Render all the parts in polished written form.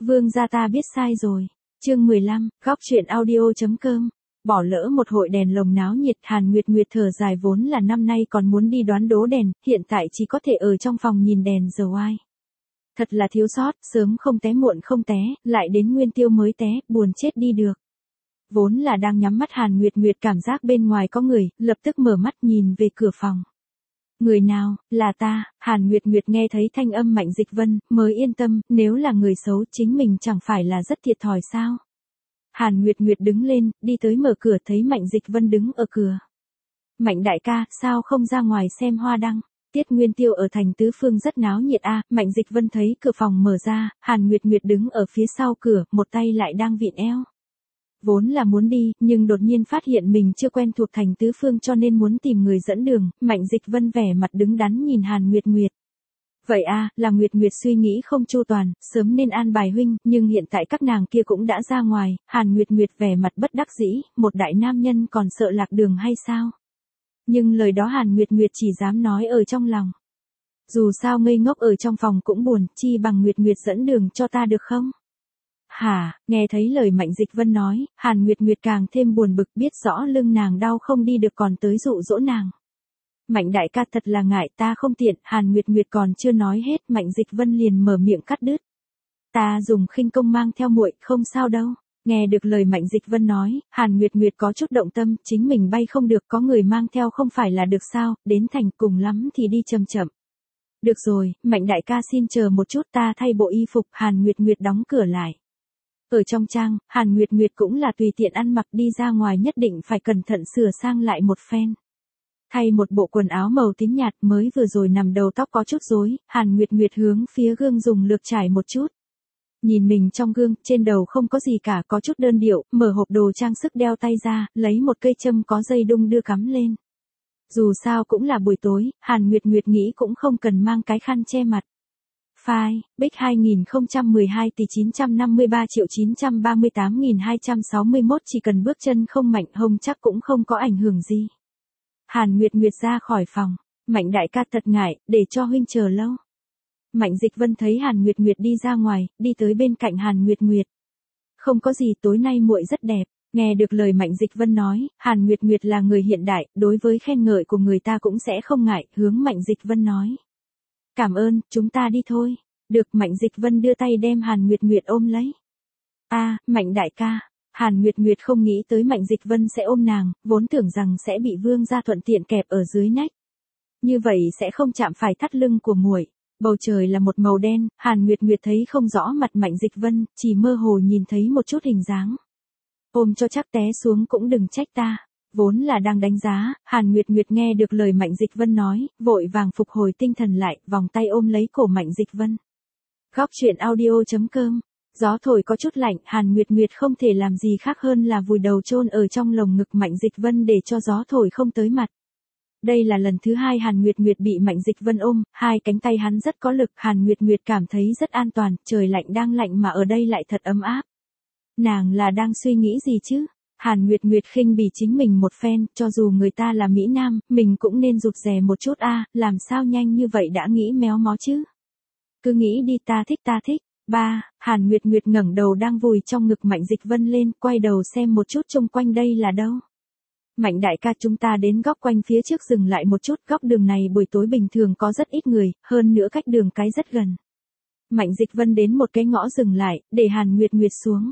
Vương gia ta biết sai rồi. Chương 15, góc truyện audio.com. Bỏ lỡ một hội đèn lồng náo nhiệt, Hàn Nguyệt Nguyệt thở dài, vốn là năm nay còn muốn đi đoán đố đèn, hiện tại chỉ có thể ở trong phòng nhìn đèn dầu ai. Thật là thiếu sót, sớm không té muộn không té, lại đến nguyên tiêu mới té, buồn chết đi được. Vốn là đang nhắm mắt Hàn Nguyệt Nguyệt cảm giác bên ngoài có người, lập tức mở mắt nhìn về cửa phòng. Người nào, là ta, Hàn Nguyệt Nguyệt nghe thấy thanh âm Mạnh Dịch Vân, mới yên tâm, nếu là người xấu chính mình chẳng phải là rất thiệt thòi sao. Hàn Nguyệt Nguyệt đứng lên, đi tới mở cửa thấy Mạnh Dịch Vân đứng ở cửa. Mạnh đại ca, sao không ra ngoài xem hoa đăng? Tiết Nguyên Tiêu ở thành Tứ Phương rất náo nhiệt a. Mạnh Dịch Vân thấy cửa phòng mở ra, Hàn Nguyệt Nguyệt đứng ở phía sau cửa, một tay lại đang vịn eo. Vốn là muốn đi, nhưng đột nhiên phát hiện mình chưa quen thuộc thành Tứ Phương cho nên muốn tìm người dẫn đường, Mạnh Dịch Vân vẻ mặt đứng đắn nhìn Hàn Nguyệt Nguyệt. Vậy a, là Nguyệt Nguyệt suy nghĩ không chu toàn, sớm nên an bài huynh, nhưng hiện tại các nàng kia cũng đã ra ngoài, Hàn Nguyệt Nguyệt vẻ mặt bất đắc dĩ, một đại nam nhân còn sợ lạc đường hay sao? Nhưng lời đó Hàn Nguyệt Nguyệt chỉ dám nói ở trong lòng. Dù sao ngây ngốc ở trong phòng cũng buồn, chi bằng Nguyệt Nguyệt dẫn đường cho ta được không? Hả, nghe thấy lời Mạnh Dịch Vân nói, Hàn Nguyệt Nguyệt càng thêm buồn bực, biết rõ lưng nàng đau không đi được còn tới dụ dỗ nàng. Mạnh đại ca thật là ngại, ta không tiện, Hàn Nguyệt Nguyệt còn chưa nói hết, Mạnh Dịch Vân liền mở miệng cắt đứt. Ta dùng khinh công mang theo muội, không sao đâu. Nghe được lời Mạnh Dịch Vân nói, Hàn Nguyệt Nguyệt có chút động tâm, chính mình bay không được, có người mang theo không phải là được sao, đến thành cùng lắm thì đi chậm chậm. Được rồi, Mạnh đại ca xin chờ một chút, ta thay bộ y phục, Hàn Nguyệt Nguyệt đóng cửa lại. Ở trong trang, Hàn Nguyệt Nguyệt cũng là tùy tiện ăn mặc, đi ra ngoài nhất định phải cẩn thận sửa sang lại một phen. Thay một bộ quần áo màu tím nhạt, mới vừa rồi nằm đầu tóc có chút rối, Hàn Nguyệt Nguyệt hướng phía gương dùng lược trải một chút. Nhìn mình trong gương, trên đầu không có gì cả, có chút đơn điệu, mở hộp đồ trang sức đeo tay ra, lấy một cây châm có dây đung đưa cắm lên. Dù sao cũng là buổi tối, Hàn Nguyệt Nguyệt nghĩ cũng không cần mang cái khăn che mặt. File, Bích 2012 tỷ 953.938.261, chỉ cần bước chân không mạnh hông chắc cũng không có ảnh hưởng gì. Hàn Nguyệt Nguyệt ra khỏi phòng, Mạnh đại ca thật ngại, để cho huynh chờ lâu. Mạnh Dịch Vân thấy Hàn Nguyệt Nguyệt đi ra ngoài, đi tới bên cạnh Hàn Nguyệt Nguyệt. Không có gì, tối nay muội rất đẹp. Nghe được lời Mạnh Dịch Vân nói, Hàn Nguyệt Nguyệt là người hiện đại, đối với khen ngợi của người ta cũng sẽ không ngại, hướng Mạnh Dịch Vân nói. Cảm ơn, chúng ta đi thôi. Được, Mạnh Dịch Vân đưa tay đem Hàn Nguyệt Nguyệt ôm lấy. Mạnh đại ca. Hàn Nguyệt Nguyệt không nghĩ tới Mạnh Dịch Vân sẽ ôm nàng, vốn tưởng rằng sẽ bị Vương gia thuận tiện kẹp ở dưới nách. Như vậy sẽ không chạm phải thắt lưng của muội. Bầu trời là một màu đen, Hàn Nguyệt Nguyệt thấy không rõ mặt Mạnh Dịch Vân, chỉ mơ hồ nhìn thấy một chút hình dáng. Ôm cho chắc té xuống cũng đừng trách ta. Vốn là đang đánh giá, Hàn Nguyệt Nguyệt nghe được lời Mạnh Dịch Vân nói, vội vàng phục hồi tinh thần lại, vòng tay ôm lấy cổ Mạnh Dịch Vân. Góc truyện audio.com. Gió thổi có chút lạnh, Hàn Nguyệt Nguyệt không thể làm gì khác hơn là vùi đầu chôn ở trong lồng ngực Mạnh Dịch Vân để cho gió thổi không tới mặt. Đây là lần thứ hai Hàn Nguyệt Nguyệt bị Mạnh Dịch Vân ôm, hai cánh tay hắn rất có lực, Hàn Nguyệt Nguyệt cảm thấy rất an toàn, trời lạnh đang lạnh mà ở đây lại thật ấm áp. Nàng là đang suy nghĩ gì chứ? Hàn Nguyệt Nguyệt khinh bỉ chính mình một phen, cho dù người ta là Mỹ Nam, mình cũng nên rụt rè một chút làm sao nhanh như vậy đã nghĩ méo mó chứ? Cứ nghĩ đi, ta thích. Hàn Nguyệt Nguyệt ngẩng đầu đang vùi trong ngực Mạnh Dịch Vân lên, quay đầu xem một chút xung quanh đây là đâu. Mạnh đại ca, chúng ta đến góc quanh phía trước dừng lại một chút, góc đường này buổi tối bình thường có rất ít người, hơn nữa cách đường cái rất gần. Mạnh Dịch Vân đến một cái ngõ dừng lại, để Hàn Nguyệt Nguyệt xuống.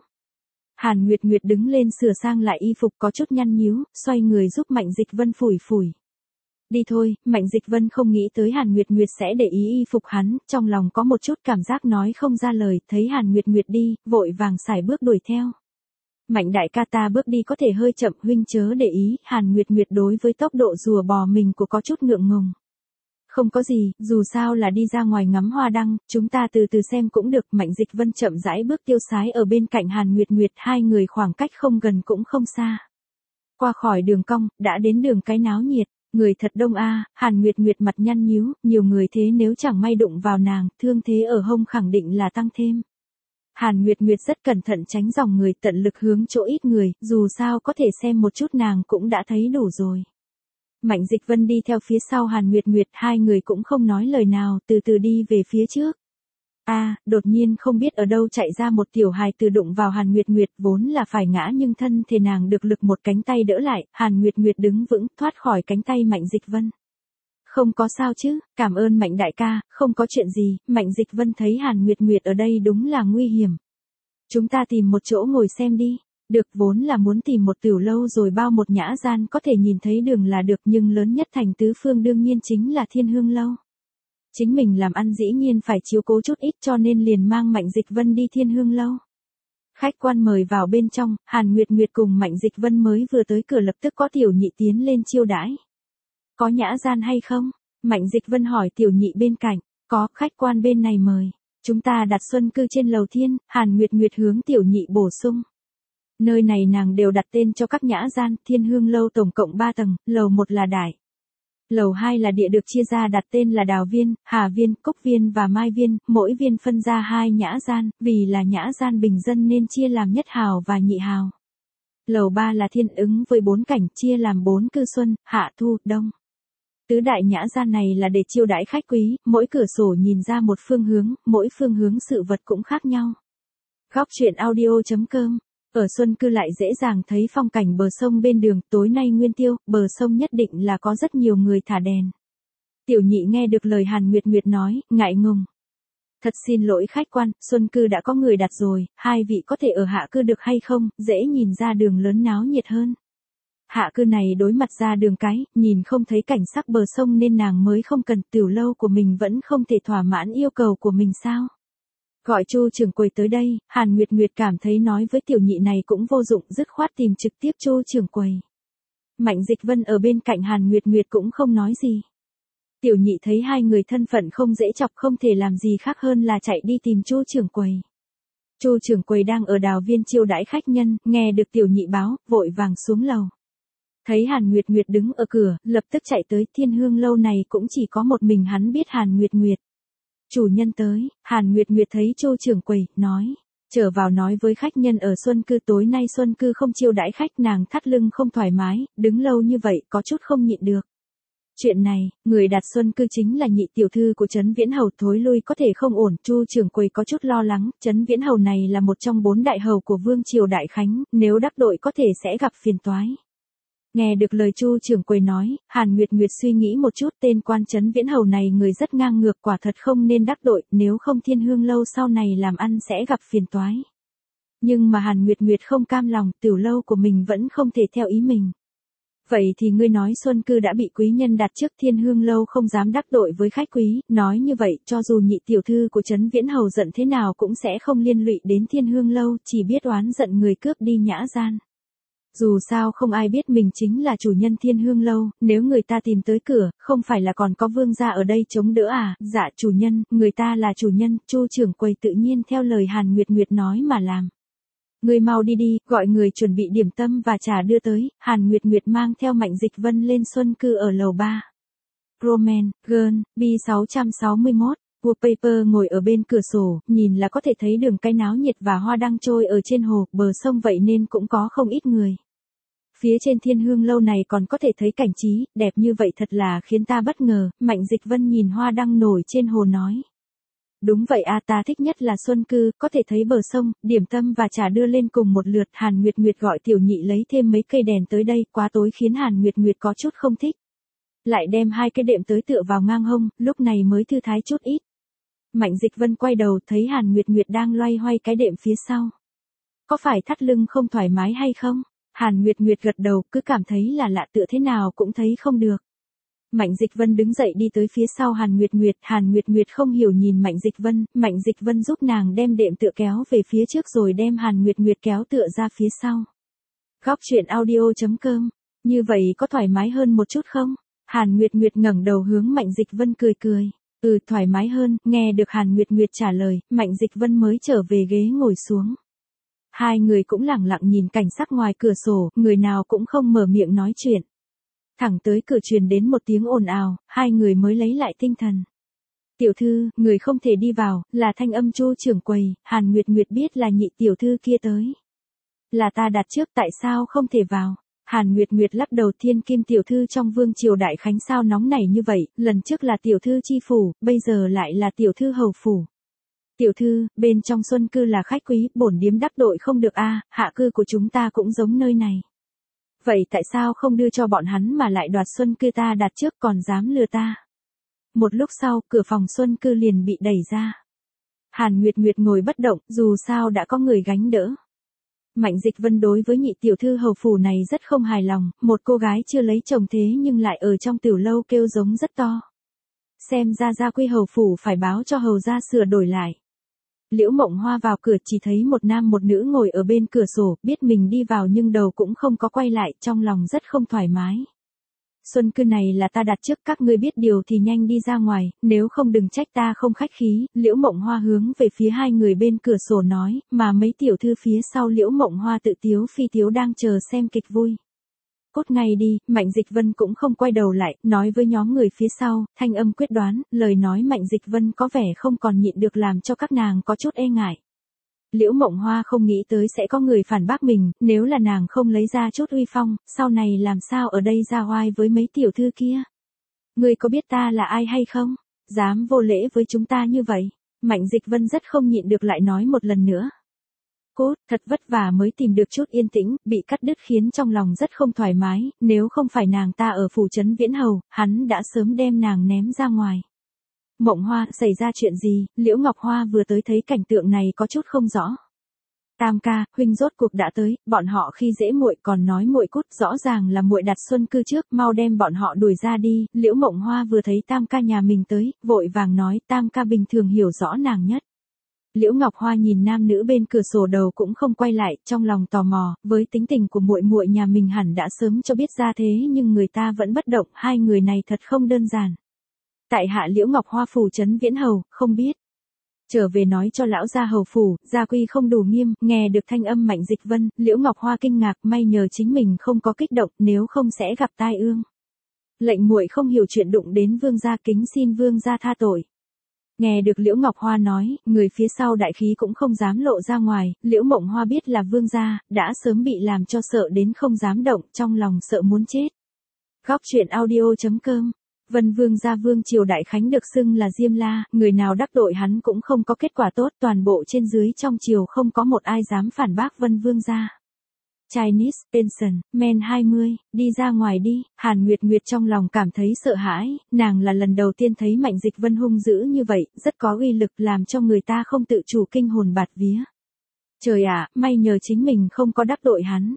Hàn Nguyệt Nguyệt đứng lên sửa sang lại y phục có chút nhăn nhíu, xoay người giúp Mạnh Dịch Vân phủi. Đi thôi, Mạnh Dịch Vân không nghĩ tới Hàn Nguyệt Nguyệt sẽ để ý y phục hắn, trong lòng có một chút cảm giác nói không ra lời, thấy Hàn Nguyệt Nguyệt đi, vội vàng sải bước đuổi theo. Mạnh đại ca, ta bước đi có thể hơi chậm, huynh chớ để ý, Hàn Nguyệt Nguyệt đối với tốc độ rùa bò mình của có chút ngượng ngùng. Không có gì, dù sao là đi ra ngoài ngắm hoa đăng, chúng ta từ từ xem cũng được. Mạnh Dịch Vân chậm rãi bước tiêu sái ở bên cạnh Hàn Nguyệt Nguyệt, hai người khoảng cách không gần cũng không xa. Qua khỏi đường cong, đã đến đường cái náo nhiệt, người thật đông Hàn Nguyệt Nguyệt mặt nhăn nhíu, nhiều người thế nếu chẳng may đụng vào nàng, thương thế ở hông khẳng định là tăng thêm. Hàn Nguyệt Nguyệt rất cẩn thận tránh dòng người, tận lực hướng chỗ ít người, dù sao có thể xem một chút nàng cũng đã thấy đủ rồi. Mạnh Dịch Vân đi theo phía sau Hàn Nguyệt Nguyệt, hai người cũng không nói lời nào, từ từ đi về phía trước. Đột nhiên không biết ở đâu chạy ra một tiểu hài từ đụng vào Hàn Nguyệt Nguyệt, vốn là phải ngã nhưng thân thể nàng được lực một cánh tay đỡ lại, Hàn Nguyệt Nguyệt đứng vững, thoát khỏi cánh tay Mạnh Dịch Vân. Không có sao chứ, cảm ơn Mạnh đại ca, không có chuyện gì. Mạnh Dịch Vân thấy Hàn Nguyệt Nguyệt ở đây đúng là nguy hiểm. Chúng ta tìm một chỗ ngồi xem đi. Được, vốn là muốn tìm một tiểu lâu rồi bao một nhã gian có thể nhìn thấy đường là được, nhưng lớn nhất thành tứ phương đương nhiên chính là Thiên Hương lâu. Chính mình làm ăn dĩ nhiên phải chiếu cố chút ít, cho nên liền mang Mạnh Dịch Vân đi Thiên Hương lâu. Khách quan mời vào bên trong, Hàn Nguyệt Nguyệt cùng Mạnh Dịch Vân mới vừa tới cửa lập tức có tiểu nhị tiến lên chiêu đãi. Có nhã gian hay không? Mạnh Dịch Vân hỏi tiểu nhị bên cạnh. Có, khách quan bên này mời. Chúng ta đặt xuân cư trên lầu thiên, Hàn Nguyệt Nguyệt hướng tiểu nhị bổ sung. Nơi này nàng đều đặt tên cho các nhã gian, Thiên Hương lâu tổng cộng 3 tầng, lầu 1 là đại. Lầu 2 là địa, được chia ra đặt tên là Đào Viên, Hà Viên, Cúc Viên và Mai Viên, mỗi viên phân ra 2 nhã gian, vì là nhã gian bình dân nên chia làm nhất hào và nhị hào. Lầu 3 là Thiên ứng với 4 cảnh, chia làm 4 cư xuân, hạ, thu, đông. Tứ đại nhã gian này là để chiêu đãi khách quý, mỗi cửa sổ nhìn ra một phương hướng, mỗi phương hướng sự vật cũng khác nhau. Góc truyện audio.com. Ở Xuân Cư lại dễ dàng thấy phong cảnh bờ sông bên đường, tối nay nguyên tiêu, bờ sông nhất định là có rất nhiều người thả đèn. Tiểu nhị nghe được lời Hàn Nguyệt Nguyệt nói, ngại ngùng. Thật xin lỗi khách quan, Xuân Cư đã có người đặt rồi, hai vị có thể ở hạ cư được hay không, dễ nhìn ra đường lớn náo nhiệt hơn. Hạ cư này đối mặt ra đường cái, nhìn không thấy cảnh sắc bờ sông nên nàng mới không cần, tiểu lâu của mình vẫn không thể thỏa mãn yêu cầu của mình sao. Gọi Chu trưởng quầy tới đây, Hàn Nguyệt Nguyệt cảm thấy nói với tiểu nhị này cũng vô dụng, dứt khoát tìm trực tiếp Chu trưởng quầy. Mạnh Dịch Vân ở bên cạnh Hàn Nguyệt Nguyệt cũng không nói gì. Tiểu nhị thấy hai người thân phận không dễ chọc, không thể làm gì khác hơn là chạy đi tìm Chu trưởng quầy. Chu trưởng quầy đang ở Đào Viên chiêu đãi khách nhân, nghe được tiểu nhị báo, vội vàng xuống lầu. Thấy Hàn Nguyệt Nguyệt đứng ở cửa, lập tức chạy tới. Thiên Hương lâu này cũng chỉ có một mình hắn biết Hàn Nguyệt Nguyệt. Chủ nhân tới, Hàn Nguyệt Nguyệt thấy Chu trưởng quầy, nói. Trở vào nói với khách nhân ở Xuân Cư tối nay Xuân Cư không chiêu đãi khách, nàng thắt lưng không thoải mái, đứng lâu như vậy có chút không nhịn được. Chuyện này, người đặt Xuân Cư chính là nhị tiểu thư của Trấn Viễn Hầu, thối lui có thể không ổn. Chu trưởng quầy có chút lo lắng, Trấn Viễn Hầu này là một trong 4 đại hầu của Vương triều Đại Khánh, nếu đắc tội có thể sẽ gặp phiền toái. Nghe được lời Chu trưởng quầy nói, Hàn Nguyệt Nguyệt suy nghĩ một chút, tên quan Trấn Viễn Hầu này người rất ngang ngược, quả thật không nên đắc tội, nếu không Thiên Hương lâu sau này làm ăn sẽ gặp phiền toái. Nhưng mà Hàn Nguyệt Nguyệt không cam lòng, tiểu lâu của mình vẫn không thể theo ý mình. Vậy thì ngươi nói Xuân Cư đã bị quý nhân đặt trước, Thiên Hương lâu không dám đắc tội với khách quý, nói như vậy cho dù nhị tiểu thư của Trấn Viễn Hầu giận thế nào cũng sẽ không liên lụy đến Thiên Hương lâu, chỉ biết oán giận người cướp đi nhã gian. Dù sao không ai biết mình chính là chủ nhân Thiên Hương lâu, nếu người ta tìm tới cửa, không phải là còn có vương gia ở đây chống đỡ à? Dạ chủ nhân, người ta là chủ nhân. Chu trưởng quầy tự nhiên theo lời Hàn Nguyệt Nguyệt nói mà làm. Người mau đi đi, gọi người chuẩn bị điểm tâm và trà đưa tới. Hàn Nguyệt Nguyệt mang theo Mạnh Dịch Vân lên Xuân Cư ở lầu 3. Roman, Girl, B661. Wallpaper ngồi ở bên cửa sổ, nhìn là có thể thấy đường cái náo nhiệt và hoa đang trôi ở trên hồ, bờ sông vậy nên cũng có không ít người. Phía trên Thiên Hương lâu này còn có thể thấy cảnh trí, đẹp như vậy thật là khiến ta bất ngờ. Mạnh Dịch Vân nhìn hoa đang nổi trên hồ nói. Đúng vậy à, ta thích nhất là Xuân Cư, có thể thấy bờ sông, điểm tâm và trà đưa lên cùng một lượt. Hàn Nguyệt Nguyệt gọi tiểu nhị lấy thêm mấy cây đèn tới đây, quá tối khiến Hàn Nguyệt Nguyệt có chút không thích. Lại đem 2 cái đệm tới tựa vào ngang hông, lúc này mới thư thái chút ít. Mạnh Dịch Vân quay đầu thấy Hàn Nguyệt Nguyệt đang loay hoay cái đệm phía sau. Có phải thắt lưng không thoải mái hay không? Hàn Nguyệt Nguyệt gật đầu, cứ cảm thấy là lạ, tựa thế nào cũng thấy không được. Mạnh Dịch Vân đứng dậy đi tới phía sau Hàn Nguyệt Nguyệt. Hàn Nguyệt Nguyệt không hiểu nhìn Mạnh Dịch Vân, Mạnh Dịch Vân giúp nàng đem đệm tựa kéo về phía trước rồi đem Hàn Nguyệt Nguyệt kéo tựa ra phía sau. Góc truyện audio.com. Như vậy có thoải mái hơn một chút không? Hàn Nguyệt Nguyệt ngẩng đầu hướng Mạnh Dịch Vân cười cười. Thoải mái hơn. Nghe được Hàn Nguyệt Nguyệt trả lời, Mạnh Dịch Vân mới trở về ghế ngồi xuống. Hai người cũng lẳng lặng nhìn cảnh sắc ngoài cửa sổ, người nào cũng không mở miệng nói chuyện. Thẳng tới cửa truyền đến một tiếng ồn ào, hai người mới lấy lại tinh thần. Tiểu thư, người không thể đi vào, là thanh âm Chu trưởng quầy. Hàn Nguyệt Nguyệt biết là nhị tiểu thư kia tới. Là ta đặt trước, tại sao không thể vào? Hàn Nguyệt Nguyệt lắc đầu. Thiên Kim tiểu thư trong Vương triều Đại Khánh sao nóng nảy như vậy, lần trước là tiểu thư chi phủ, bây giờ lại là tiểu thư hầu phủ. Tiểu thư, bên trong xuân cư là khách quý, bổn điếm đắc tội không được a, hạ cư của chúng ta cũng giống nơi này. Vậy tại sao không đưa cho bọn hắn mà lại đoạt xuân cư ta đặt trước còn dám lừa ta? Một lúc sau, cửa phòng xuân cư liền bị đẩy ra. Hàn Nguyệt Nguyệt ngồi bất động, dù sao đã có người gánh đỡ. Mạnh Dịch Vân đối với nhị tiểu thư hầu phủ này rất không hài lòng, một cô gái chưa lấy chồng thế nhưng lại ở trong tiểu lâu kêu giống rất to. Xem ra gia quy hầu phủ phải báo cho hầu gia sửa đổi lại. Liễu Mộng Hoa vào cửa chỉ thấy một nam một nữ ngồi ở bên cửa sổ, biết mình đi vào nhưng đầu cũng không có quay lại, trong lòng rất không thoải mái. Xuân cư này là ta đặt trước, các ngươi biết điều thì nhanh đi ra ngoài, nếu không đừng trách ta không khách khí. Liễu Mộng Hoa hướng về phía hai người bên cửa sổ nói, mà mấy tiểu thư phía sau Liễu Mộng Hoa tự tiếu phi tiếu đang chờ xem kịch vui. Cốt ngay đi, Mạnh Dịch Vân cũng không quay đầu lại, nói với nhóm người phía sau, thanh âm quyết đoán, lời nói Mạnh Dịch Vân có vẻ không còn nhịn được làm cho các nàng có chút e ngại. Liễu Mộng Hoa không nghĩ tới sẽ có người phản bác mình, nếu là nàng không lấy ra chút uy phong, sau này làm sao ở đây ra oai với mấy tiểu thư kia. Ngươi có biết ta là ai hay không? Dám vô lễ với chúng ta như vậy. Mạnh Dịch Vân rất không nhịn được lại nói một lần nữa. Cốt, thật vất vả mới tìm được chút yên tĩnh, bị cắt đứt khiến trong lòng rất không thoải mái, nếu không phải nàng ta ở phủ trấn Viễn Hầu, hắn đã sớm đem nàng ném ra ngoài. Mộng Hoa, xảy ra chuyện gì? Liễu Ngọc Hoa vừa tới thấy cảnh tượng này có chút không rõ. Tam ca, huynh rốt cuộc đã tới, bọn họ khi dễ muội còn nói muội cút, rõ ràng là muội đặt xuân cư trước, mau đem bọn họ đuổi ra đi. Liễu Mộng Hoa vừa thấy Tam ca nhà mình tới, vội vàng nói, Tam ca bình thường hiểu rõ nàng nhất. Liễu Ngọc Hoa nhìn nam nữ bên cửa sổ đầu cũng không quay lại, trong lòng tò mò, với tính tình của muội muội nhà mình hẳn đã sớm cho biết ra thế nhưng người ta vẫn bất động, hai người này thật không đơn giản. Tại hạ Liễu Ngọc Hoa phủ trấn Viễn Hầu, không biết. Trở về nói cho lão gia hầu phủ, gia quy không đủ nghiêm, nghe được thanh âm Mạnh Dịch Vân, Liễu Ngọc Hoa kinh ngạc, may nhờ chính mình không có kích động, nếu không sẽ gặp tai ương. Lệnh muội không hiểu chuyện đụng đến vương gia, kính xin vương gia tha tội. Nghe được Liễu Ngọc Hoa nói, người phía sau đại khí cũng không dám lộ ra ngoài, Liễu Mộng Hoa biết là vương gia, đã sớm bị làm cho sợ đến không dám động, trong lòng sợ muốn chết. Góc truyện audio.com. Vân Vương gia Vương triều đại khánh được xưng là Diêm La, người nào đắc tội hắn cũng không có kết quả tốt, toàn bộ trên dưới trong triều không có một ai dám phản bác Vân Vương gia. Chinese, Pension, Men 20, đi ra ngoài đi. Hàn Nguyệt Nguyệt trong lòng cảm thấy sợ hãi, nàng là lần đầu tiên thấy Mạnh Dịch Vân hung dữ như vậy, rất có uy lực làm cho người ta không tự chủ kinh hồn bạt vía. Trời ạ, may nhờ chính mình không có đắc tội hắn.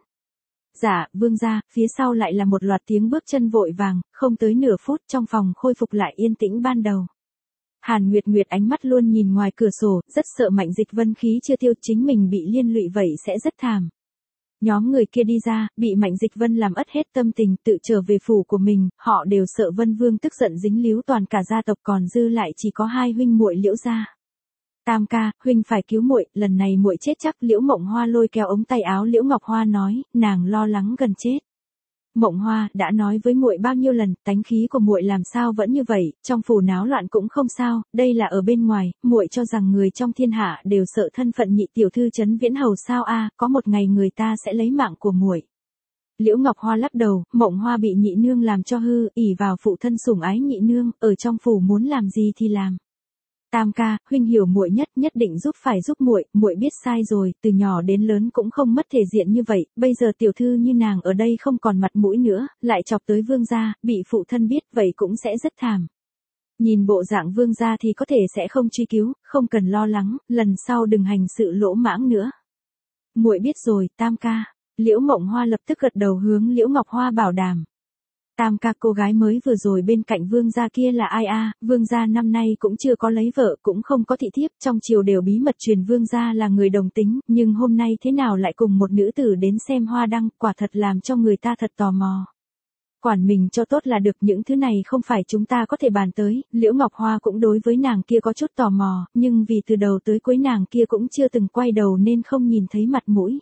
Dạ, vương gia, phía sau lại là một loạt tiếng bước chân vội vàng, không tới nửa phút trong phòng khôi phục lại yên tĩnh ban đầu. Hàn Nguyệt Nguyệt ánh mắt luôn nhìn ngoài cửa sổ, rất sợ Mạnh Dịch Vân khí chưa tiêu chính mình bị liên lụy vậy sẽ rất thảm. Nhóm người kia đi ra, bị Mạnh Dịch Vân làm ất hết tâm tình, tự trở về phủ của mình, họ đều sợ Vân Vương tức giận dính líu toàn cả gia tộc, còn dư lại chỉ có hai huynh muội Liễu gia. Tam ca, huynh phải cứu muội, lần này muội chết chắc. Liễu Mộng Hoa lôi kéo ống tay áo Liễu Ngọc Hoa nói, nàng lo lắng gần chết. Mộng Hoa, đã nói với muội bao nhiêu lần, tánh khí của muội làm sao vẫn như vậy, trong phủ náo loạn cũng không sao, đây là ở bên ngoài, muội cho rằng người trong thiên hạ đều sợ thân phận nhị tiểu thư trấn Viễn Hầu sao a, có một ngày người ta sẽ lấy mạng của muội. Liễu Ngọc Hoa lắc đầu, Mộng Hoa bị nhị nương làm cho hư, ỷ vào phụ thân sủng ái nhị nương, ở trong phủ muốn làm gì thì làm. Tam ca, huynh hiểu muội nhất định phải giúp muội, muội biết sai rồi, từ nhỏ đến lớn cũng không mất thể diện như vậy, bây giờ tiểu thư như nàng ở đây không còn mặt mũi nữa, lại chọc tới vương gia, bị phụ thân biết, vậy cũng sẽ rất thảm. Nhìn bộ dạng vương gia thì có thể sẽ không truy cứu, không cần lo lắng, lần sau đừng hành sự lỗ mãng nữa. Muội biết rồi, Tam ca. Liễu Mộng Hoa lập tức gật đầu hướng Liễu Ngọc Hoa bảo đảm. Tam ca, cô gái mới vừa rồi bên cạnh vương gia kia là ai a? Vương gia năm nay cũng chưa có lấy vợ, cũng không có thị thiếp, trong triều đều bí mật truyền vương gia là người đồng tính, nhưng hôm nay thế nào lại cùng một nữ tử đến xem hoa đăng, quả thật làm cho người ta thật tò mò. Quản mình cho tốt là được, những thứ này không phải chúng ta có thể bàn tới. Liễu Ngọc Hoa cũng đối với nàng kia có chút tò mò, nhưng vì từ đầu tới cuối nàng kia cũng chưa từng quay đầu nên không nhìn thấy mặt mũi.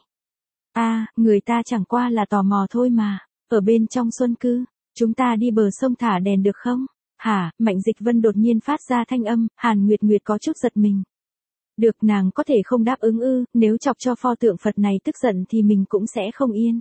Người ta chẳng qua là tò mò thôi mà. Ở bên trong xuân cư, chúng ta đi bờ sông thả đèn được không? Hả? Mạnh Dịch Vân đột nhiên phát ra thanh âm, Hàn Nguyệt Nguyệt có chút giật mình. Được, nàng có thể không đáp ứng ư? Nếu chọc cho pho tượng Phật này tức giận thì mình cũng sẽ không yên.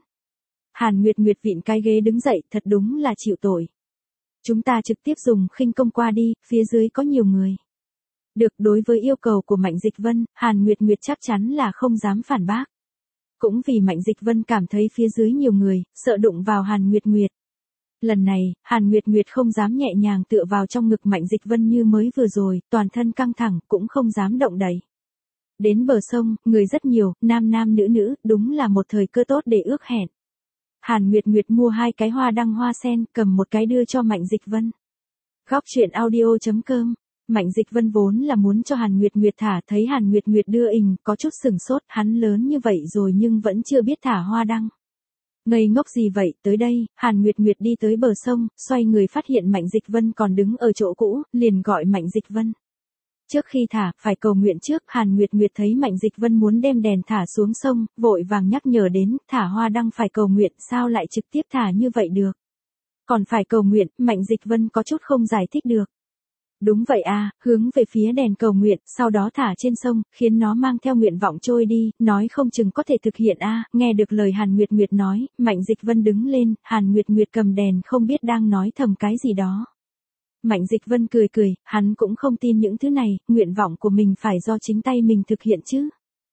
Hàn Nguyệt Nguyệt vịn cái ghế đứng dậy, thật đúng là chịu tội. Chúng ta trực tiếp dùng khinh công qua đi, phía dưới có nhiều người. Được, đối với yêu cầu của Mạnh Dịch Vân, Hàn Nguyệt Nguyệt chắc chắn là không dám phản bác. Cũng vì Mạnh Dịch Vân cảm thấy phía dưới nhiều người, sợ đụng vào Hàn Nguyệt Nguyệt. Lần này, Hàn Nguyệt Nguyệt không dám nhẹ nhàng tựa vào trong ngực Mạnh Dịch Vân như mới vừa rồi, toàn thân căng thẳng, cũng không dám động đậy. Đến bờ sông, người rất nhiều, nam nam nữ nữ, đúng là một thời cơ tốt để ước hẹn. Hàn Nguyệt Nguyệt mua 2 cái hoa đăng hoa sen, cầm một cái đưa cho Mạnh Dịch Vân. Góc truyện audio.com. Mạnh Dịch Vân vốn là muốn cho Hàn Nguyệt Nguyệt thả, thấy Hàn Nguyệt Nguyệt đưa ình, có chút sừng sốt, hắn lớn như vậy rồi nhưng vẫn chưa biết thả hoa đăng. Ngây ngốc gì vậy, tới đây, Hàn Nguyệt Nguyệt đi tới bờ sông, xoay người phát hiện Mạnh Dịch Vân còn đứng ở chỗ cũ, liền gọi Mạnh Dịch Vân. Trước khi thả, phải cầu nguyện trước, Hàn Nguyệt Nguyệt thấy Mạnh Dịch Vân muốn đem đèn thả xuống sông, vội vàng nhắc nhở đến, thả hoa đăng phải cầu nguyện, sao lại trực tiếp thả như vậy được. Còn phải cầu nguyện, Mạnh Dịch Vân có chút không giải thích được. Đúng vậy à, hướng về phía đèn cầu nguyện, sau đó thả trên sông, khiến nó mang theo nguyện vọng trôi đi, nói không chừng có thể thực hiện a. Nghe được lời Hàn Nguyệt Nguyệt nói, Mạnh Dịch Vân đứng lên, Hàn Nguyệt Nguyệt cầm đèn không biết đang nói thầm cái gì đó. Mạnh Dịch Vân cười cười, hắn cũng không tin những thứ này, nguyện vọng của mình phải do chính tay mình thực hiện chứ.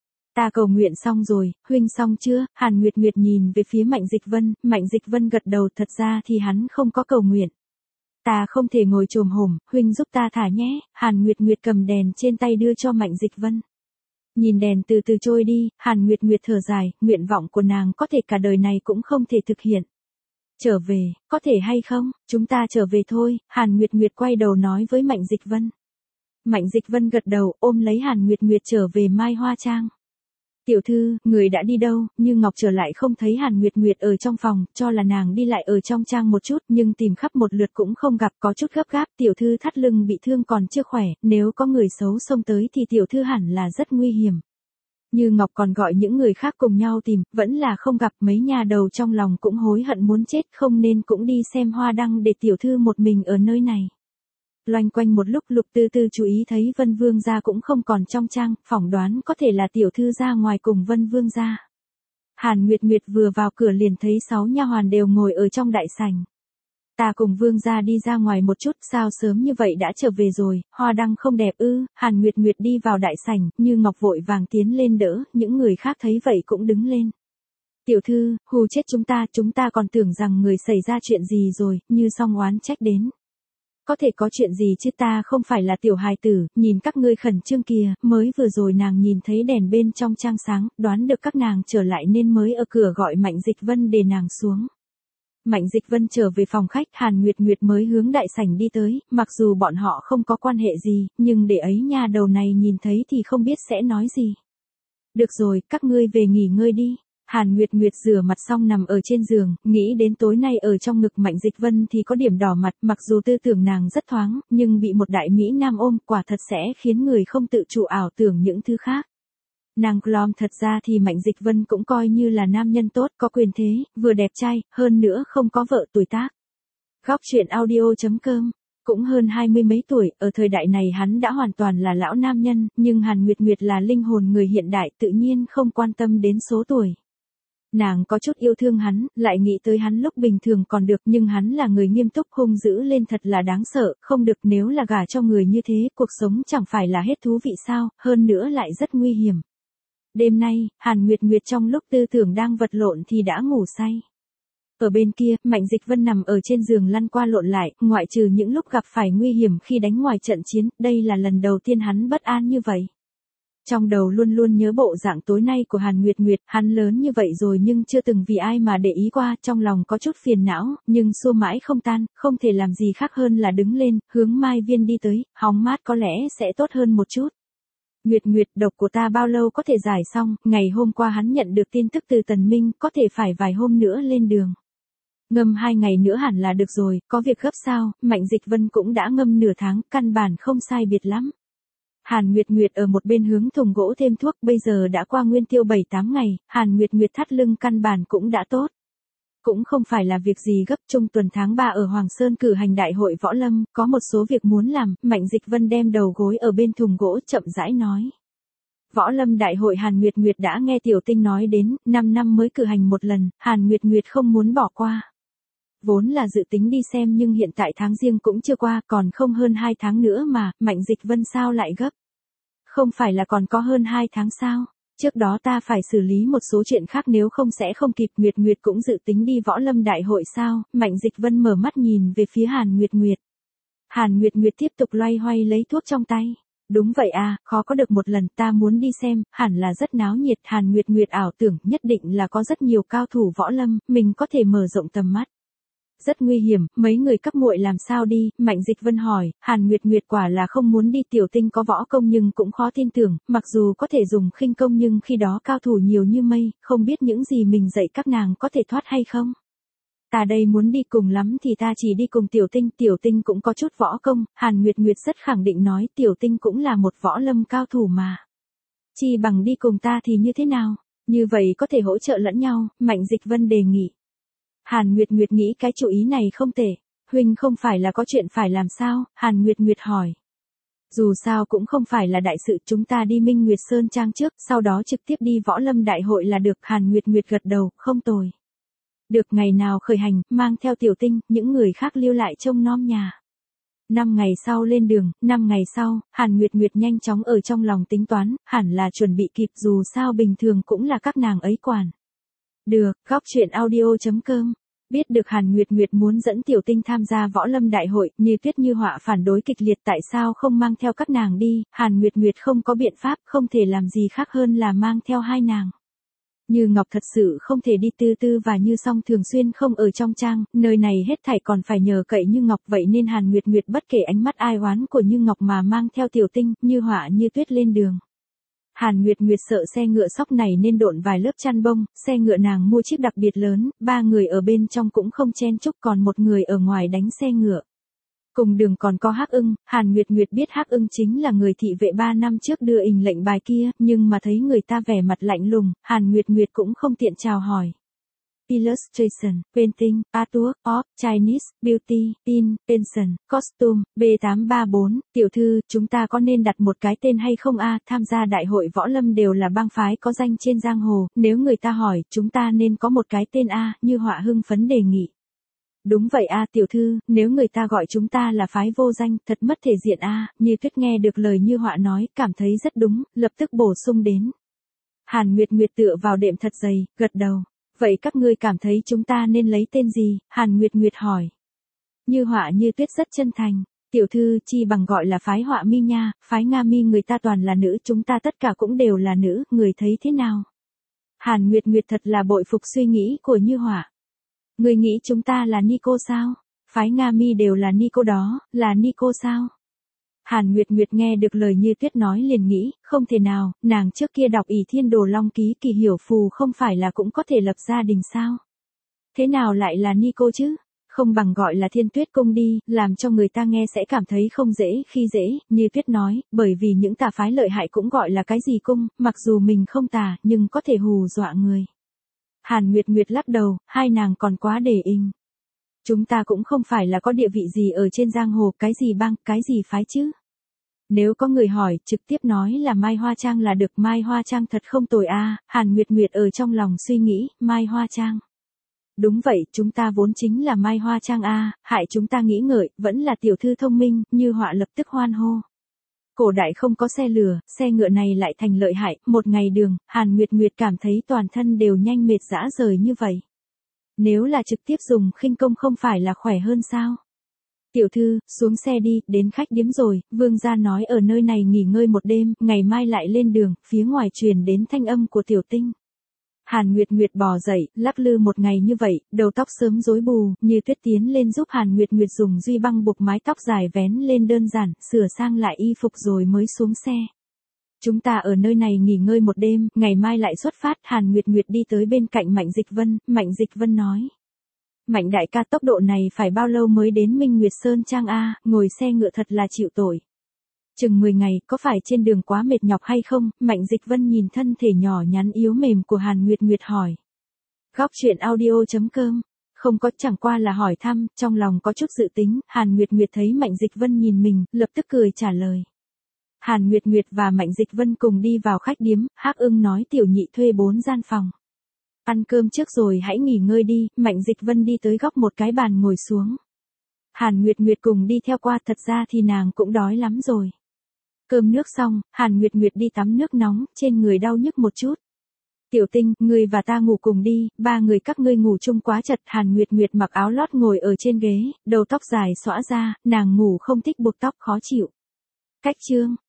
Ta cầu nguyện xong rồi, huynh xong chưa? Hàn Nguyệt Nguyệt nhìn về phía Mạnh Dịch Vân gật đầu, thật ra thì hắn không có cầu nguyện. Ta không thể ngồi chồm hổm, huynh giúp ta thả nhé. Hàn Nguyệt Nguyệt cầm đèn trên tay đưa cho Mạnh Dịch Vân. Nhìn đèn từ từ trôi đi, Hàn Nguyệt Nguyệt thở dài, nguyện vọng của nàng có thể cả đời này cũng không thể thực hiện. Trở về, có thể hay không? Chúng ta trở về thôi. Hàn Nguyệt Nguyệt quay đầu nói với Mạnh Dịch Vân. Mạnh Dịch Vân gật đầu, ôm lấy Hàn Nguyệt Nguyệt trở về Mai Hoa Trang. Tiểu thư, người đã đi đâu? Như Ngọc trở lại không thấy Hàn Nguyệt Nguyệt ở trong phòng, cho là nàng đi lại ở trong trang một chút, nhưng tìm khắp một lượt cũng không gặp, có chút gấp gáp. Tiểu thư thắt lưng bị thương còn chưa khỏe, nếu có người xấu xông tới thì tiểu thư hẳn là rất nguy hiểm. Như Ngọc còn gọi những người khác cùng nhau tìm, vẫn là không gặp. Mấy nhà đầu trong lòng cũng hối hận muốn chết, không nên cũng đi xem hoa đăng để tiểu thư một mình ở nơi này. Loanh quanh một lúc, Lục Tư Tư chú ý thấy Vân Vương gia cũng không còn trong trang, phỏng đoán có thể là tiểu thư ra ngoài cùng Vân Vương gia. Hàn Nguyệt Nguyệt vừa vào cửa liền thấy 6 nha hoàn đều ngồi ở trong đại sảnh. Ta cùng Vương gia đi ra ngoài một chút, sao sớm như vậy đã trở về rồi, hoa đăng không đẹp ư? Hàn Nguyệt Nguyệt đi vào đại sảnh, Như Ngọc vội vàng tiến lên đỡ, những người khác thấy vậy cũng đứng lên. Tiểu thư, hù chết chúng ta còn tưởng rằng người xảy ra chuyện gì rồi, Như song oán trách đến. Có thể có chuyện gì chứ, ta không phải là tiểu hài tử, nhìn các ngươi khẩn trương kìa, mới vừa rồi nàng nhìn thấy đèn bên trong trang sáng, đoán được các nàng trở lại nên mới ở cửa gọi Mạnh Dịch Vân để nàng xuống. Mạnh Dịch Vân trở về phòng khách, Hàn Nguyệt Nguyệt mới hướng đại sảnh đi tới, mặc dù bọn họ không có quan hệ gì, nhưng để ấy nha đầu này nhìn thấy thì không biết sẽ nói gì. Được rồi, các ngươi về nghỉ ngơi đi. Hàn Nguyệt Nguyệt rửa mặt xong nằm ở trên giường, nghĩ đến tối nay ở trong ngực Mạnh Dịch Vân thì có điểm đỏ mặt, mặc dù tư tưởng nàng rất thoáng, nhưng bị một đại mỹ nam ôm, quả thật sẽ khiến người không tự chủ ảo tưởng những thứ khác. Nàng Glom thật ra thì Mạnh Dịch Vân cũng coi như là nam nhân tốt, có quyền thế, vừa đẹp trai, hơn nữa không có vợ tuổi tác. Góc truyện audio.com. Cũng hơn 20 mấy tuổi, ở thời đại này hắn đã hoàn toàn là lão nam nhân, nhưng Hàn Nguyệt Nguyệt là linh hồn người hiện đại, tự nhiên không quan tâm đến số tuổi. Nàng có chút yêu thương hắn, lại nghĩ tới hắn lúc bình thường còn được, nhưng hắn là người nghiêm túc, hung dữ lên thật là đáng sợ, không được, nếu là gả cho người như thế, cuộc sống chẳng phải là hết thú vị sao, hơn nữa lại rất nguy hiểm. Đêm nay, Hàn Nguyệt Nguyệt trong lúc tư tưởng đang vật lộn thì đã ngủ say. Ở bên kia, Mạnh Dịch Vân nằm ở trên giường lăn qua lộn lại, ngoại trừ những lúc gặp phải nguy hiểm khi đánh ngoài trận chiến, đây là lần đầu tiên hắn bất an như vậy. Trong đầu luôn luôn nhớ bộ dạng tối nay của Hàn Nguyệt Nguyệt, hắn lớn như vậy rồi nhưng chưa từng vì ai mà để ý qua, trong lòng có chút phiền não, nhưng xua mãi không tan, không thể làm gì khác hơn là đứng lên, hướng Mai Viên đi tới, hóng mát có lẽ sẽ tốt hơn một chút. Nguyệt Nguyệt, độc của ta bao lâu có thể giải xong, ngày hôm qua hắn nhận được tin tức từ Tần Minh, có thể phải vài hôm nữa lên đường. Ngâm 2 ngày nữa hẳn là được rồi, có việc gấp sao? Mạnh Dịch Vân cũng đã ngâm nửa tháng, căn bản không sai biệt lắm. Hàn Nguyệt Nguyệt ở một bên hướng thùng gỗ thêm thuốc, bây giờ đã qua nguyên tiêu 7-8 ngày, Hàn Nguyệt Nguyệt thắt lưng căn bản cũng đã tốt. Cũng không phải là việc gì gấp, trung tuần tháng 3 ở Hoàng Sơn cử hành đại hội võ lâm, có một số việc muốn làm, Mạnh Dịch Vân đem đầu gối ở bên thùng gỗ chậm rãi nói. Võ lâm đại hội Hàn Nguyệt Nguyệt đã nghe Tiểu Tinh nói đến, 5 năm mới cử hành một lần, Hàn Nguyệt Nguyệt không muốn bỏ qua. Vốn là dự tính đi xem nhưng hiện tại tháng Giêng cũng chưa qua, còn không hơn 2 tháng nữa mà, Mạnh Dịch Vân sao lại gấp? Không phải là còn có hơn 2 tháng sao? Trước đó ta phải xử lý một số chuyện khác nếu không sẽ không kịp. Nguyệt Nguyệt cũng dự tính đi võ lâm đại hội sao? Mạnh Dịch Vân mở mắt nhìn về phía Hàn Nguyệt Nguyệt. Hàn Nguyệt Nguyệt tiếp tục loay hoay lấy thuốc trong tay. Đúng vậy à, khó có được một lần, ta muốn đi xem, hẳn là rất náo nhiệt. Hàn Nguyệt Nguyệt ảo tưởng nhất định là có rất nhiều cao thủ võ lâm, mình có thể mở rộng tầm mắt. Rất nguy hiểm, mấy người các muội làm sao đi? Mạnh Dịch Vân hỏi. Hàn Nguyệt Nguyệt quả là không muốn đi. Tiểu Tinh có võ công nhưng cũng khó tin tưởng, mặc dù có thể dùng khinh công nhưng khi đó cao thủ nhiều như mây, không biết những gì mình dạy các nàng có thể thoát hay không. Ta đây muốn đi, cùng lắm thì ta chỉ đi cùng Tiểu Tinh cũng có chút võ công. Hàn Nguyệt Nguyệt rất khẳng định nói Tiểu Tinh cũng là một võ lâm cao thủ mà. Chi bằng đi cùng ta thì như thế nào? Như vậy có thể hỗ trợ lẫn nhau, Mạnh Dịch Vân đề nghị. Hàn Nguyệt Nguyệt nghĩ cái chủ ý này không tệ. Huynh không phải là có chuyện phải làm sao? Hàn Nguyệt Nguyệt hỏi. Dù sao cũng không phải là đại sự, chúng ta đi Minh Nguyệt Sơn Trang trước, sau đó trực tiếp đi võ lâm đại hội là được. Hàn Nguyệt Nguyệt gật đầu, không tồi. Được, ngày nào khởi hành, mang theo Tiểu Tinh, những người khác lưu lại trông nom nhà. 5 ngày sau lên đường. 5 ngày sau, Hàn Nguyệt Nguyệt nhanh chóng ở trong lòng tính toán, hẳn là chuẩn bị kịp, dù sao bình thường cũng là các nàng ấy quản. Được, góc truyện audio.com. Biết được Hàn Nguyệt Nguyệt muốn dẫn Tiểu Tinh tham gia võ lâm đại hội, Như Tuyết Như Họa phản đối kịch liệt, tại sao không mang theo các nàng đi? Hàn Nguyệt Nguyệt không có biện pháp, không thể làm gì khác hơn là mang theo hai nàng. Như Ngọc thật sự không thể đi, Tư Tư và Như Song thường xuyên không ở trong trang, nơi này hết thảy còn phải nhờ cậy Như Ngọc, vậy nên Hàn Nguyệt Nguyệt bất kể ánh mắt ai oán của Như Ngọc mà mang theo Tiểu Tinh, Như Họa, Như Tuyết lên đường. Hàn Nguyệt Nguyệt sợ xe ngựa sóc này nên độn vài lớp chăn bông, xe ngựa nàng mua chiếc đặc biệt lớn, 3 người ở bên trong cũng không chen chúc, còn một người ở ngoài đánh xe ngựa. Cùng đường còn có Hắc Ưng. Hàn Nguyệt Nguyệt biết Hắc Ưng chính là người thị vệ 3 năm trước đưa ình lệnh bài kia, nhưng mà thấy người ta vẻ mặt lạnh lùng, Hàn Nguyệt Nguyệt cũng không tiện chào hỏi. Illustration, Painting, Artwork, of, Chinese, Beauty, In, Pension, Costume, B834, tiểu thư, chúng ta có nên đặt một cái tên hay không a? Tham gia đại hội võ lâm đều là bang phái có danh trên giang hồ, nếu người ta hỏi, chúng ta nên có một cái tên a? Như Họa hưng phấn đề nghị. Đúng vậy a tiểu thư, nếu người ta gọi chúng ta là phái vô danh, thật mất thể diện a. Như Tuyết nghe được lời Như Họa nói, cảm thấy rất đúng, lập tức bổ sung đến. Hàn Nguyệt Nguyệt tựa vào đệm thật dày, gật đầu. Vậy các ngươi cảm thấy chúng ta nên lấy tên gì? Hàn Nguyệt Nguyệt hỏi. Như Họa Như Tuyết rất chân thành. Tiểu thư, chi bằng gọi là phái Họa Mi nha, phái Nga Mi người ta toàn là nữ, chúng ta tất cả cũng đều là nữ, người thấy thế nào? Hàn Nguyệt Nguyệt thật là bội phục suy nghĩ của Như Họa. Người nghĩ chúng ta là Nico sao? Phái Nga Mi đều là Nico đó, là Nico sao? Hàn Nguyệt Nguyệt nghe được lời Như Tuyết nói liền nghĩ, không thể nào, nàng trước kia đọc ỷ Thiên Đồ Long Ký Kỳ Hiểu Phù không phải là cũng có thể lập gia đình sao? Thế nào lại là Nico chứ? Không bằng gọi là Thiên Tuyết Cung đi, làm cho người ta nghe sẽ cảm thấy không dễ khi dễ. Như Tuyết nói, bởi vì những tà phái lợi hại cũng gọi là cái gì cung, mặc dù mình không tà, nhưng có thể hù dọa người. Hàn Nguyệt Nguyệt lắc đầu, hai nàng còn quá đề inh. Chúng ta cũng không phải là có địa vị gì ở trên giang hồ, cái gì bang, cái gì phái chứ. Nếu có người hỏi, trực tiếp nói là Mai Hoa Trang là được. Mai Hoa Trang thật không tồi a. Hàn Nguyệt Nguyệt ở trong lòng suy nghĩ, Mai Hoa Trang. Đúng vậy, chúng ta vốn chính là Mai Hoa Trang a. Hại chúng ta nghĩ ngợi, vẫn là tiểu thư thông minh. Như Họa lập tức hoan hô. Cổ đại không có xe lửa, xe ngựa này lại thành lợi hại, một ngày đường, Hàn Nguyệt Nguyệt cảm thấy toàn thân đều nhanh mệt rã rời như vậy. Nếu là trực tiếp dùng khinh công không phải là khỏe hơn sao? Tiểu thư, xuống xe đi, đến khách điếm rồi, vương gia nói ở nơi này nghỉ ngơi một đêm, ngày mai lại lên đường. Phía ngoài truyền đến thanh âm của Tiểu Tinh. Hàn Nguyệt Nguyệt bò dậy, lắc lư một ngày như vậy, đầu tóc sớm rối bù, Như Tuyết tiến lên giúp Hàn Nguyệt Nguyệt dùng duy băng buộc mái tóc dài vén lên đơn giản, sửa sang lại y phục rồi mới xuống xe. Chúng ta ở nơi này nghỉ ngơi một đêm, ngày mai lại xuất phát. Hàn Nguyệt Nguyệt đi tới bên cạnh Mạnh Dịch Vân nói. Mạnh đại ca, tốc độ này phải bao lâu mới đến Minh Nguyệt Sơn Trang a? Ngồi xe ngựa thật là chịu tội. Chừng 10 ngày, có phải trên đường quá mệt nhọc hay không? Mạnh Dịch Vân nhìn thân thể nhỏ nhắn yếu mềm của Hàn Nguyệt Nguyệt hỏi. Góc truyện audio.com. Không có, chẳng qua là hỏi thăm, trong lòng có chút dự tính. Hàn Nguyệt Nguyệt thấy Mạnh Dịch Vân nhìn mình, lập tức cười trả lời. Hàn Nguyệt Nguyệt và Mạnh Dịch Vân cùng đi vào khách điếm, Hắc Ưng nói tiểu nhị thuê 4 gian phòng. Ăn cơm trước rồi hãy nghỉ ngơi đi, Mạnh Dịch Vân đi tới góc một cái bàn ngồi xuống. Hàn Nguyệt Nguyệt cùng đi theo qua, thật ra thì nàng cũng đói lắm rồi. Cơm nước xong, Hàn Nguyệt Nguyệt đi tắm nước nóng, trên người đau nhức một chút. Tiểu Tinh, ngươi và ta ngủ cùng đi, ba người các ngươi ngủ chung quá chật. Hàn Nguyệt Nguyệt mặc áo lót ngồi ở trên ghế, đầu tóc dài xõa ra, nàng ngủ không thích buộc tóc khó chịu. Cách chương